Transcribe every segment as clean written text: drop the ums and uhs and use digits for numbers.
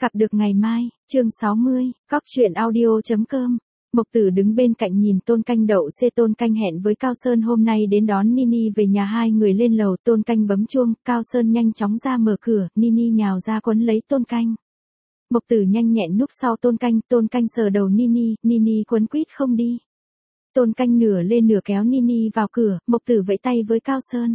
Gặp được ngày mai, chương 60, Cóc truyện audio.com. Mộc Tử đứng bên cạnh nhìn Tôn Canh đậu xe. Tôn Canh hẹn với Cao Sơn hôm nay đến đón Nini về nhà. Hai người lên lầu. Tôn Canh bấm chuông, Cao Sơn nhanh chóng ra mở cửa, Nini nhào ra quấn lấy Tôn Canh. Mộc Tử nhanh nhẹn núp sau Tôn Canh sờ đầu Nini, Nini quấn quýt không đi. Tôn Canh nửa lên nửa kéo Nini vào cửa, Mộc Tử vẫy tay với Cao Sơn.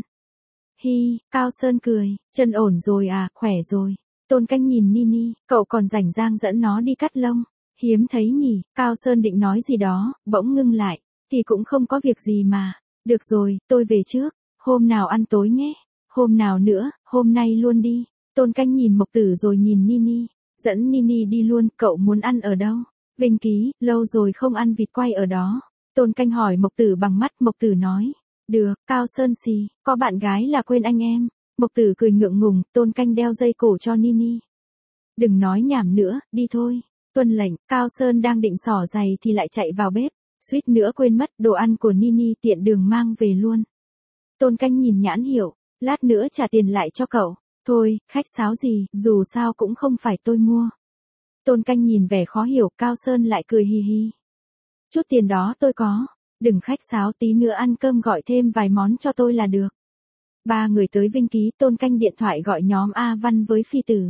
Hi, Cao Sơn cười, chân ổn rồi à, khỏe rồi. Tôn Canh nhìn Nini, cậu còn rảnh rang dẫn nó đi cắt lông. Hiếm thấy nhỉ, Cao Sơn định nói gì đó, bỗng ngưng lại. Thì cũng không có việc gì mà. Được rồi, tôi về trước. Hôm nào ăn tối nhé. Hôm nào nữa, hôm nay luôn đi. Tôn Canh nhìn Mộc Tử rồi nhìn Nini. Dẫn Nini đi luôn, cậu muốn ăn ở đâu? Vinh Ký, lâu rồi không ăn vịt quay ở đó. Tôn Canh hỏi Mộc Tử bằng mắt. Mộc Tử nói. Được, Cao Sơn xì, có bạn gái là quên anh em. Mộc Tử cười ngượng ngùng. Tôn Canh đeo dây cổ cho Nini. Đừng nói nhảm nữa, đi thôi. Tuân lệnh. Cao Sơn đang định xỏ giày thì lại chạy vào bếp. Suýt nữa quên mất đồ ăn của Nini tiện đường mang về luôn. Tôn Canh nhìn nhãn hiệu. Lát nữa trả tiền lại cho cậu. Thôi, khách sáo gì, dù sao cũng không phải tôi mua. Tôn Canh nhìn vẻ khó hiểu. Cao Sơn lại cười hi hi. Chút tiền đó tôi có. Đừng khách sáo, tí nữa ăn cơm gọi thêm vài món cho tôi là được. Ba người tới Vinh Ký. Tôn Canh điện thoại gọi nhóm A Văn với Phi Tử.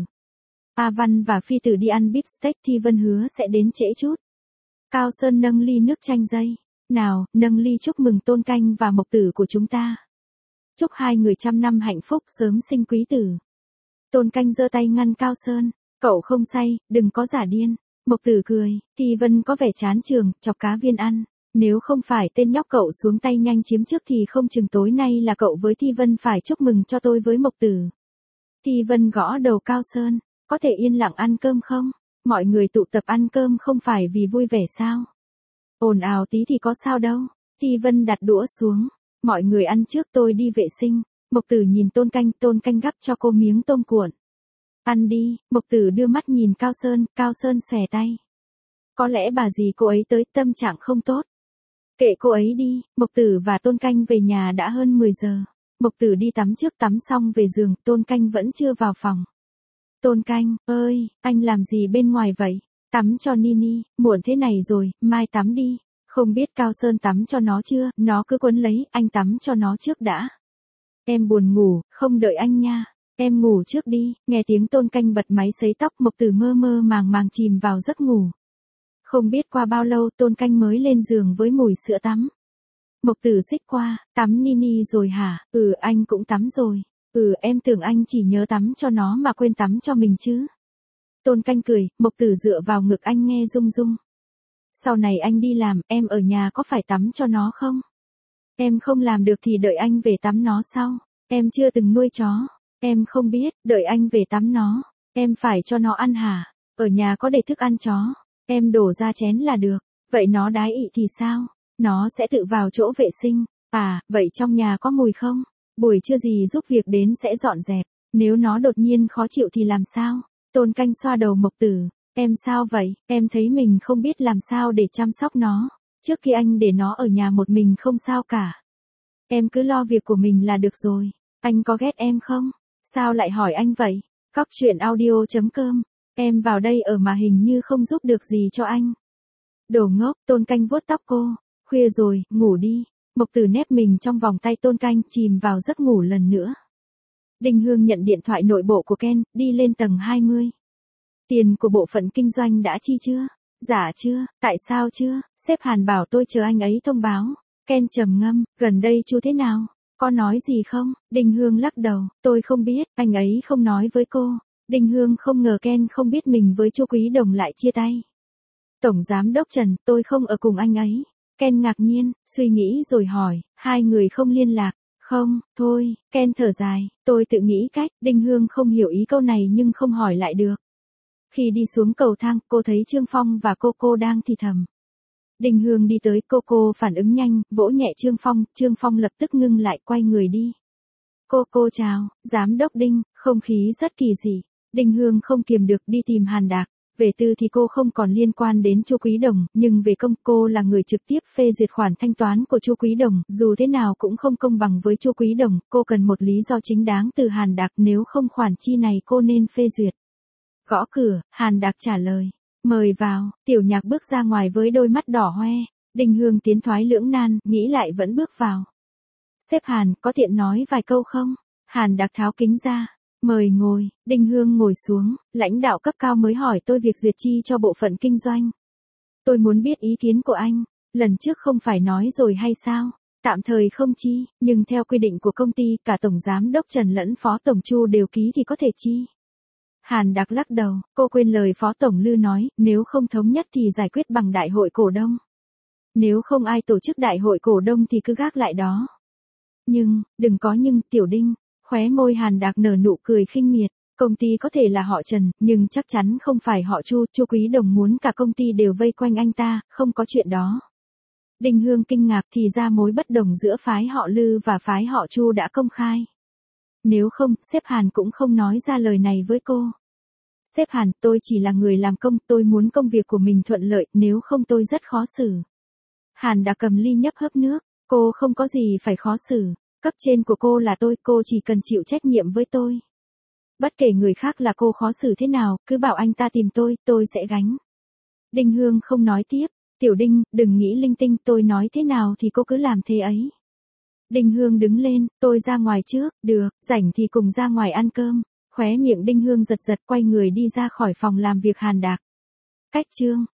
A Văn và Phi Tử đi ăn beef steak. Thi Vân hứa sẽ đến trễ chút. Cao Sơn nâng ly nước chanh dây. Nào, nâng ly chúc mừng Tôn Canh và Mộc Tử của chúng ta. Chúc hai người trăm năm hạnh phúc, sớm sinh quý tử. Tôn Canh giơ tay ngăn Cao Sơn. Cậu không say, đừng có giả điên. Mộc Tử cười. Thi Vân có vẻ chán trường, chọc cá viên ăn. Nếu không phải tên nhóc cậu xuống tay nhanh chiếm trước thì không chừng tối nay là cậu với Thi Vân phải chúc mừng cho tôi với Mộc Tử. Thi Vân gõ đầu Cao Sơn. Có thể yên lặng ăn cơm không? Mọi người tụ tập ăn cơm không phải vì vui vẻ sao? Ồn ào tí thì có sao đâu. Thi Vân đặt đũa xuống. Mọi người ăn trước, tôi đi vệ sinh. Mộc Tử nhìn Tôn Canh gắp cho cô miếng tôm cuộn. Ăn đi. Mộc Tử đưa mắt nhìn Cao Sơn xòe tay. Có lẽ bà dì cô ấy tới, tâm trạng không tốt. Kệ cô ấy đi. Mộc Tử và Tôn Canh về nhà đã hơn 10 giờ. Mộc Tử đi tắm trước, tắm xong về giường. Tôn Canh vẫn chưa vào phòng. Tôn Canh, ơi, anh làm gì bên ngoài vậy? Tắm cho Nini, muộn thế này rồi, mai tắm đi. Không biết Cao Sơn tắm cho nó chưa, nó cứ quấn lấy, anh tắm cho nó trước đã. Em buồn ngủ, không đợi anh nha. Em ngủ trước đi. Nghe tiếng Tôn Canh bật máy sấy tóc. Mộc Tử mơ mơ màng chìm vào giấc ngủ. Không biết qua bao lâu Tôn Canh mới lên giường với mùi sữa tắm. Mộc Tử xích qua. Tắm Nini rồi hả? Ừ, anh cũng tắm rồi. Ừ, em tưởng anh chỉ nhớ tắm cho nó mà quên tắm cho mình chứ. Tôn Canh cười. Mộc Tử dựa vào ngực anh nghe rung rung. Sau này anh đi làm, em ở nhà có phải tắm cho nó không? Em không làm được thì đợi anh về tắm nó sau. Em chưa từng nuôi chó. Em không biết, đợi anh về tắm nó. Em phải cho nó ăn hả? Ở nhà có để thức ăn chó. Em đổ ra chén là được. Vậy nó đái ị thì sao? Nó sẽ tự vào chỗ vệ sinh. À, vậy trong nhà có mùi không? Buổi trưa gì giúp việc đến sẽ dọn dẹp. Nếu nó đột nhiên khó chịu thì làm sao? Tôn Canh xoa đầu Mộc Tử. Em sao vậy? Em thấy mình không biết làm sao để chăm sóc nó. Trước khi anh để nó ở nhà một mình không sao cả. Em cứ lo việc của mình là được rồi. Anh có ghét em không? Sao lại hỏi anh vậy? Cóc truyện audio.com. Em vào đây ở mà hình như không giúp được gì cho anh. Đồ ngốc. Tôn Canh vuốt tóc cô. Khuya rồi, ngủ đi. Mộc Tử nép mình trong vòng tay Tôn Canh, chìm vào giấc ngủ lần nữa. Đinh Hương nhận điện thoại nội bộ của Ken, đi lên tầng 20. Tiền của bộ phận kinh doanh đã chi chưa? Dạ chưa. Tại sao chưa? Sếp Hàn bảo tôi chờ anh ấy thông báo. Ken trầm ngâm. Gần đây chú thế nào? Có nói gì không? Đinh Hương lắc đầu. Tôi không biết, anh ấy không nói với cô. Đinh Hương không ngờ Ken không biết mình với Chu Quý Đồng lại chia tay. Tổng giám đốc Trần, tôi không ở cùng anh ấy. Ken ngạc nhiên, suy nghĩ rồi hỏi, hai người không liên lạc. Không, thôi. Ken thở dài, tôi tự nghĩ cách. Đinh Hương không hiểu ý câu này nhưng không hỏi lại được. Khi đi xuống cầu thang, cô thấy Trương Phong và cô đang thì thầm. Đinh Hương đi tới, cô phản ứng nhanh, vỗ nhẹ Trương Phong lập tức ngưng lại, quay người đi. Cô chào, giám đốc Đinh. Không khí rất kỳ dị. Đinh Hương không kiềm được đi tìm Hàn Đạc. Về tư thì cô không còn liên quan đến Chu Quý Đồng, nhưng về công cô là người trực tiếp phê duyệt khoản thanh toán của Chu Quý Đồng, dù thế nào cũng không công bằng với Chu Quý Đồng, cô cần một lý do chính đáng từ Hàn Đạc, nếu không khoản chi này cô nên phê duyệt. Gõ cửa, Hàn Đạc trả lời. Mời vào, Tiểu Nhạc bước ra ngoài với đôi mắt đỏ hoe. Đinh Hương tiến thoái lưỡng nan, nghĩ lại vẫn bước vào. Sếp Hàn, có tiện nói vài câu không? Hàn Đạc tháo kính ra. Mời ngồi, Đinh Hương ngồi xuống, lãnh đạo cấp cao mới hỏi tôi việc duyệt chi cho bộ phận kinh doanh. Tôi muốn biết ý kiến của anh, lần trước không phải nói rồi hay sao? Tạm thời không chi, nhưng theo quy định của công ty, cả Tổng Giám đốc Trần lẫn Phó Tổng Chu đều ký thì có thể chi. Hàn Đạc lắc đầu, cô quên lời Phó Tổng Lư nói, nếu không thống nhất thì giải quyết bằng đại hội cổ đông. Nếu không ai tổ chức đại hội cổ đông thì cứ gác lại đó. Nhưng, đừng có nhưng, Tiểu Đinh, khóe môi Hàn Đạc nở nụ cười khinh miệt, công ty có thể là họ Trần, nhưng chắc chắn không phải họ Chu, Chu Quý Đồng muốn cả công ty đều vây quanh anh ta, không có chuyện đó. Đinh Hương kinh ngạc thì ra mối bất đồng giữa phái họ Lư và phái họ Chu đã công khai. Nếu không, sếp Hàn cũng không nói ra lời này với cô. Sếp Hàn, tôi chỉ là người làm công, tôi muốn công việc của mình thuận lợi, nếu không tôi rất khó xử. Hàn đã cầm ly nhấp hớp nước, cô không có gì phải khó xử, cấp trên của cô là tôi, cô chỉ cần chịu trách nhiệm với tôi. Bất kể người khác là cô khó xử thế nào, cứ bảo anh ta tìm tôi sẽ gánh. Đinh Hương không nói tiếp, Tiểu Đinh, đừng nghĩ linh tinh, tôi nói thế nào thì cô cứ làm thế ấy. Đinh Hương đứng lên, tôi ra ngoài trước, được, rảnh thì cùng ra ngoài ăn cơm. Khóe miệng Đinh Hương giật giật quay người đi ra khỏi phòng làm việc Hàn Đạc. Cách chương